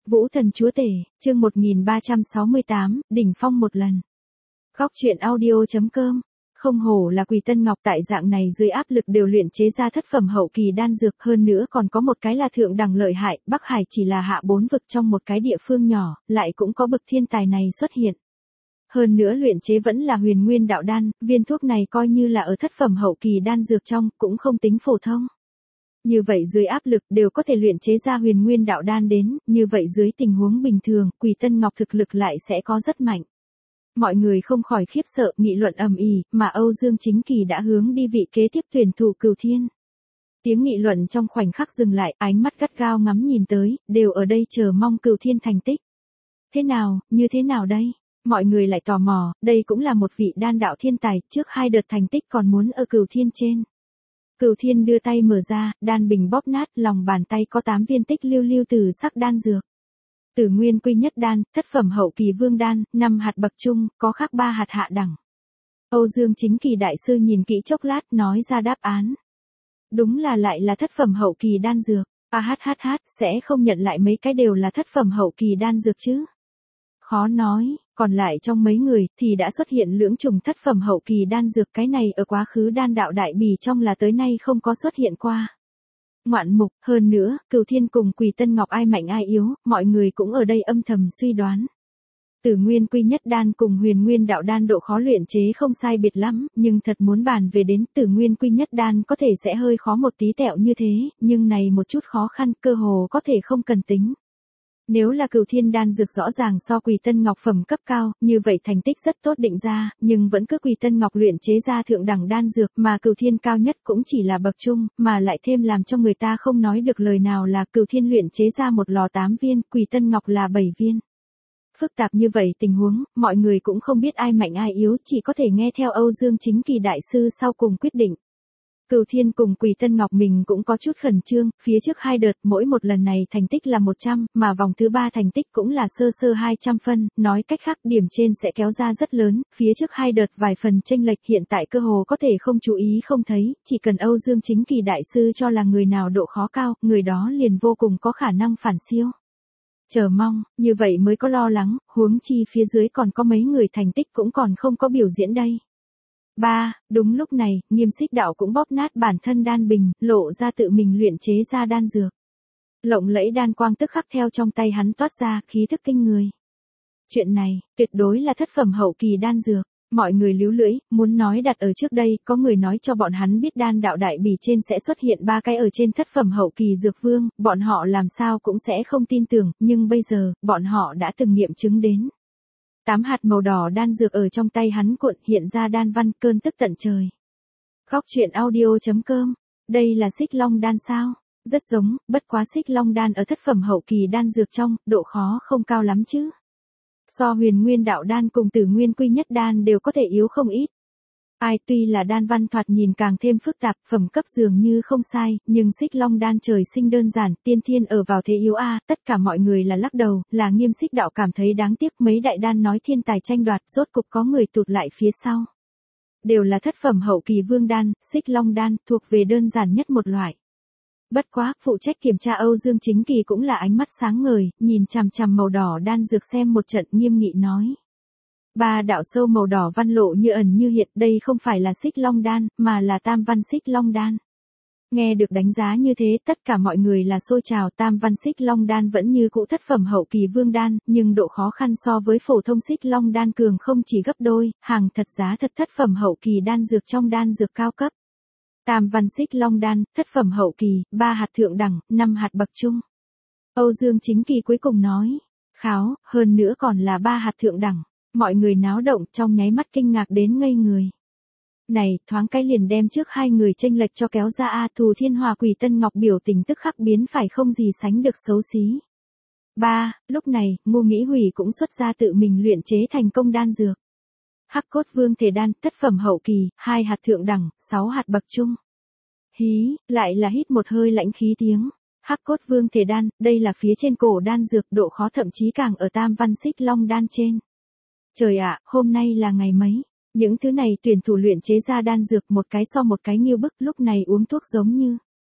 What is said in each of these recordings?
Vũ Thần Chúa Tể, chương 1368, đỉnh phong một lần. Góc truyện audio.com. Không hổ là Quỳ Tân Ngọc, tại dạng này dưới áp lực đều luyện chế ra thất phẩm hậu kỳ đan dược, hơn nữa còn có một cái là thượng đẳng lợi hại, Bắc Hải chỉ là hạ 4 vực trong một cái địa phương nhỏ, lại cũng có bậc thiên tài này xuất hiện. Hơn nữa luyện chế vẫn là huyền nguyên đạo đan, viên thuốc này coi như là ở thất phẩm hậu kỳ đan dược trong, cũng không tính phổ thông. Như vậy dưới áp lực đều có thể luyện chế ra huyền nguyên đạo đan đến, như vậy dưới tình huống bình thường, Quỳ Tân Ngọc thực lực lại sẽ có rất mạnh. Mọi người không khỏi khiếp sợ, nghị luận ầm ĩ, mà Âu Dương Chính Kỳ đã hướng đi vị kế tiếp tuyển thủ Cửu Thiên. Tiếng nghị luận trong khoảnh khắc dừng lại, ánh mắt gắt gao ngắm nhìn tới, đều ở đây chờ mong Cửu Thiên thành tích. Thế nào, như thế nào đây? Mọi người lại tò mò, đây cũng là một vị đan đạo thiên tài, trước 2 đợt thành tích còn muốn ở Cửu Thiên trên. Cửu Thiên đưa tay mở ra, đan bình bóp nát, lòng bàn tay có 8 viên tích lưu lưu từ sắc đan dược. Tử Nguyên Quy Nhất Đan, thất phẩm hậu kỳ vương đan, 5 hạt bậc trung, có khác 3 hạt hạ đẳng. Âu Dương Chính Kỳ đại sư nhìn kỹ chốc lát, nói ra đáp án. Đúng là lại là thất phẩm hậu kỳ đan dược. Sẽ không nhận lại mấy cái đều là thất phẩm hậu kỳ đan dược chứ? Khó nói, còn lại trong mấy người thì đã xuất hiện lưỡng trùng thất phẩm hậu kỳ đan dược, cái này ở quá khứ đan đạo đại bì trong là tới nay không có xuất hiện qua. Ngoạn mục, hơn nữa, Cửu Thiên cùng Quỳ Tân Ngọc ai mạnh ai yếu, mọi người cũng ở đây âm thầm suy đoán. Tử Nguyên Quy Nhất Đan cùng huyền nguyên đạo đan độ khó luyện chế không sai biệt lắm, nhưng thật muốn bàn về đến Tử Nguyên Quy Nhất Đan có thể sẽ hơi khó một tí tẹo như thế, nhưng này một chút khó khăn cơ hồ có thể không cần tính. Nếu là Cửu Thiên đan dược rõ ràng so Quỳ Tân Ngọc phẩm cấp cao, như vậy thành tích rất tốt định ra, nhưng vẫn cứ Quỳ Tân Ngọc luyện chế ra thượng đẳng đan dược, mà Cửu Thiên cao nhất cũng chỉ là bậc trung, mà lại thêm làm cho người ta không nói được lời nào là Cửu Thiên luyện chế ra một lò 8 viên, Quỳ Tân Ngọc là 7 viên. Phức tạp như vậy tình huống, mọi người cũng không biết ai mạnh ai yếu, chỉ có thể nghe theo Âu Dương Chính Kỳ đại sư sau cùng quyết định. Cửu Thiên cùng Quỳ Tân Ngọc mình cũng có chút khẩn trương, phía trước 2 đợt mỗi một lần này thành tích là 100, mà vòng thứ 3 thành tích cũng là sơ 200 phân, nói cách khác điểm trên sẽ kéo ra rất lớn, phía trước 2 đợt vài phần chênh lệch hiện tại cơ hồ có thể không chú ý không thấy, chỉ cần Âu Dương Chính Kỳ đại sư cho là người nào độ khó cao, người đó liền vô cùng có khả năng phản siêu. Chờ mong, như vậy mới có lo lắng, huống chi phía dưới còn có mấy người thành tích cũng còn không có biểu diễn đây. Đúng lúc này, Nghiêm Xích Đạo cũng bóp nát bản thân đan bình, lộ ra tự mình luyện chế ra đan dược. Lộng lẫy đan quang tức khắc theo trong tay hắn toát ra, khí thức kinh người. Chuyện này, tuyệt đối là thất phẩm hậu kỳ đan dược. Mọi người líu lưỡi, muốn nói đặt ở trước đây, có người nói cho bọn hắn biết đan đạo đại bì trên sẽ xuất hiện 3 cái ở trên thất phẩm hậu kỳ dược vương, bọn họ làm sao cũng sẽ không tin tưởng, nhưng bây giờ, bọn họ đã từng nghiệm chứng đến. 8 hạt màu đỏ đan dược ở trong tay hắn cuộn hiện ra đan văn, cơn tức tận trời. Góc truyện audio.com. Đây là Xích Long đan sao? Rất giống, bất quá Xích Long đan ở thất phẩm hậu kỳ đan dược trong, độ khó không cao lắm chứ. So huyền nguyên đạo đan cùng Tử Nguyên Quy Nhất Đan đều có thể yếu không ít. Tuy là đan văn thoạt nhìn càng thêm phức tạp, phẩm cấp dường như không sai, nhưng Xích Long đan trời sinh đơn giản, tiên thiên ở vào thế yếu tất cả mọi người là lắc đầu, là Nghiêm Xích Đạo cảm thấy đáng tiếc, mấy đại đan nói thiên tài tranh đoạt, rốt cục có người tụt lại phía sau. Đều là thất phẩm hậu kỳ vương đan, Xích Long đan, thuộc về đơn giản nhất một loại. Bất quá, phụ trách kiểm tra Âu Dương Chính Kỳ cũng là ánh mắt sáng ngời, nhìn chằm chằm màu đỏ đan dược xem một trận, nghiêm nghị nói. 3 đạo sâu màu đỏ văn lộ như ẩn như hiện, đây không phải là Xích Long đan, mà là tam văn Xích Long đan. Nghe được đánh giá như thế, tất cả mọi người là xôi trào, tam văn Xích Long đan vẫn như cũ thất phẩm hậu kỳ vương đan, nhưng độ khó khăn so với phổ thông Xích Long đan cường không chỉ gấp đôi, hàng thật giá thật thất phẩm hậu kỳ đan dược trong đan dược cao cấp. Tam văn Xích Long đan, thất phẩm hậu kỳ, 3 hạt thượng đẳng, 5 hạt bậc trung. Âu Dương Chính Kỳ cuối cùng nói, kháo, hơn nữa còn là 3 hạt thượng đẳng. Mọi người náo động, trong nháy mắt kinh ngạc đến ngây người. Này, thoáng cái liền đem trước 2 người chênh lệch cho kéo ra Thù Thiên Hòa Quỳ Tân Ngọc biểu tình tức khắc biến phải không gì sánh được xấu xí. Lúc này, Ngô Nghĩ Hủy cũng xuất ra tự mình luyện chế thành công đan dược. Hắc Cốt Vương Thể Đan, thất phẩm hậu kỳ, 2 hạt thượng đẳng, 6 hạt bậc trung. Lại là hít một hơi lãnh khí tiếng. Hắc Cốt Vương Thể Đan, đây là phía trên cổ đan dược, độ khó thậm chí càng ở tam văn Xích Long đan trên. Trời ạ, hôm nay là ngày mấy? Những thứ này tuyển thủ luyện chế ra đan dược một cái so một cái như bức, lúc này uống thuốc giống như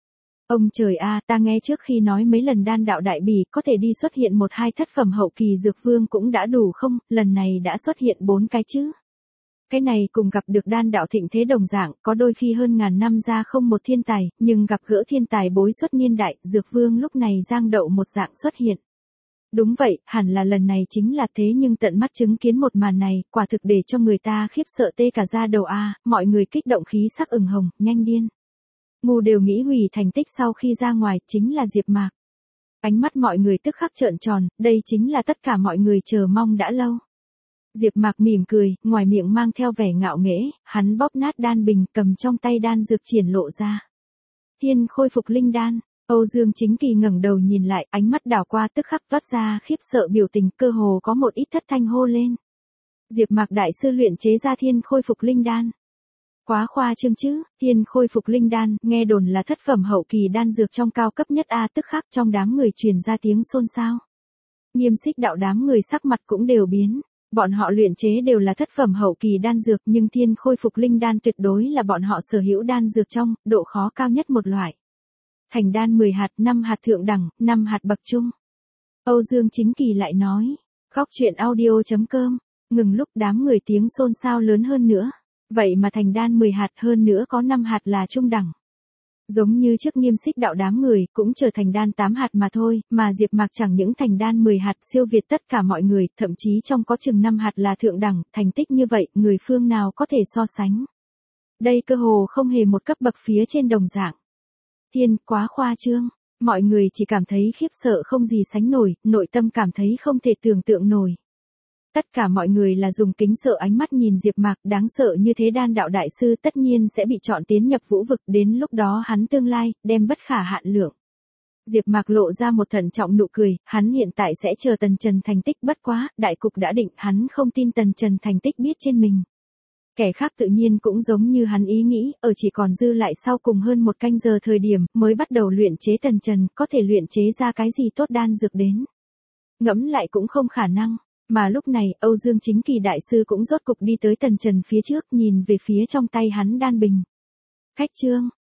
Ông trời a, ta nghe trước khi nói mấy lần đan đạo đại bỉ có thể đi xuất hiện một hai thất phẩm hậu kỳ dược vương cũng đã đủ không, lần này đã xuất hiện 4 cái chứ. Cái này cùng gặp được đan đạo thịnh thế đồng dạng, có đôi khi hơn ngàn năm ra không một thiên tài, nhưng gặp gỡ thiên tài bối xuất niên đại, dược vương lúc này giang đậu một dạng xuất hiện. Đúng vậy, hẳn là lần này chính là thế, nhưng tận mắt chứng kiến một màn này, quả thực để cho người ta khiếp sợ tê cả da đầu a, mọi người kích động khí sắc ửng hồng, nhanh điên. Ngu đều nghĩ hủy thành tích sau khi ra ngoài, chính là Diệp Mạc. Ánh mắt mọi người tức khắc trợn tròn, đây chính là tất cả mọi người chờ mong đã lâu. Diệp Mạc mỉm cười, ngoài miệng mang theo vẻ ngạo nghễ, hắn bóp nát đan bình, cầm trong tay đan dược triển lộ ra. Thiên khôi phục linh đan. Âu Dương Chính Kỳ ngẩng đầu nhìn lại, ánh mắt đảo qua tức khắc toát ra khiếp sợ biểu tình, cơ hồ có một ít thất thanh hô lên. Diệp Mạc đại sư luyện chế ra thiên khôi phục linh đan. Quá khoa trương chứ, thiên khôi phục linh đan, nghe đồn là thất phẩm hậu kỳ đan dược trong cao cấp nhất a, tức khắc trong đám người truyền ra tiếng xôn xao. Nghiêm Xích đạo đám người sắc mặt cũng đều biến. Bọn họ luyện chế đều là thất phẩm hậu kỳ đan dược, nhưng thiên khôi phục linh đan tuyệt đối là bọn họ sở hữu đan dược trong độ khó cao nhất một loại. Thành đan 10 hạt, 5 hạt thượng đẳng, 5 hạt bậc trung. Âu Dương Chính Kỳ lại nói. Góc truyện audio.com. Ngừng lúc đám người tiếng xôn xao lớn hơn nữa. Vậy mà thành đan 10 hạt hơn nữa có 5 hạt là trung đẳng. Giống như trước Nghiêm Xích đạo đám người cũng trở thành đan 8 hạt mà thôi, mà Diệp Mạc chẳng những thành đan 10 hạt siêu việt tất cả mọi người, thậm chí trong có chừng 5 hạt là thượng đẳng, thành tích như vậy, người phương nào có thể so sánh. Đây cơ hồ không hề một cấp bậc phía trên đồng dạng. Thiên, quá khoa trương, mọi người chỉ cảm thấy khiếp sợ không gì sánh nổi, nội tâm cảm thấy không thể tưởng tượng nổi. Tất cả mọi người là dùng kính sợ ánh mắt nhìn Diệp Mạc, đáng sợ như thế đan đạo đại sư tất nhiên sẽ bị chọn tiến nhập vũ vực, đến lúc đó hắn tương lai, đem bất khả hạn lượng. Diệp Mạc lộ ra một thận trọng nụ cười, hắn hiện tại sẽ chờ Tần Trần thành tích, bất quá, đại cục đã định, hắn không tin Tần Trần thành tích biết trên mình. Kẻ khác tự nhiên cũng giống như hắn ý nghĩ, ở chỉ còn dư lại sau cùng hơn 1 canh giờ thời điểm, mới bắt đầu luyện chế Tần Trần, có thể luyện chế ra cái gì tốt đan dược đến. Ngẫm lại cũng không khả năng. Mà lúc này, Âu Dương Chính Kỳ đại sư cũng rốt cục đi tới Tần Trần phía trước, nhìn về phía trong tay hắn đan bình. Khách trương,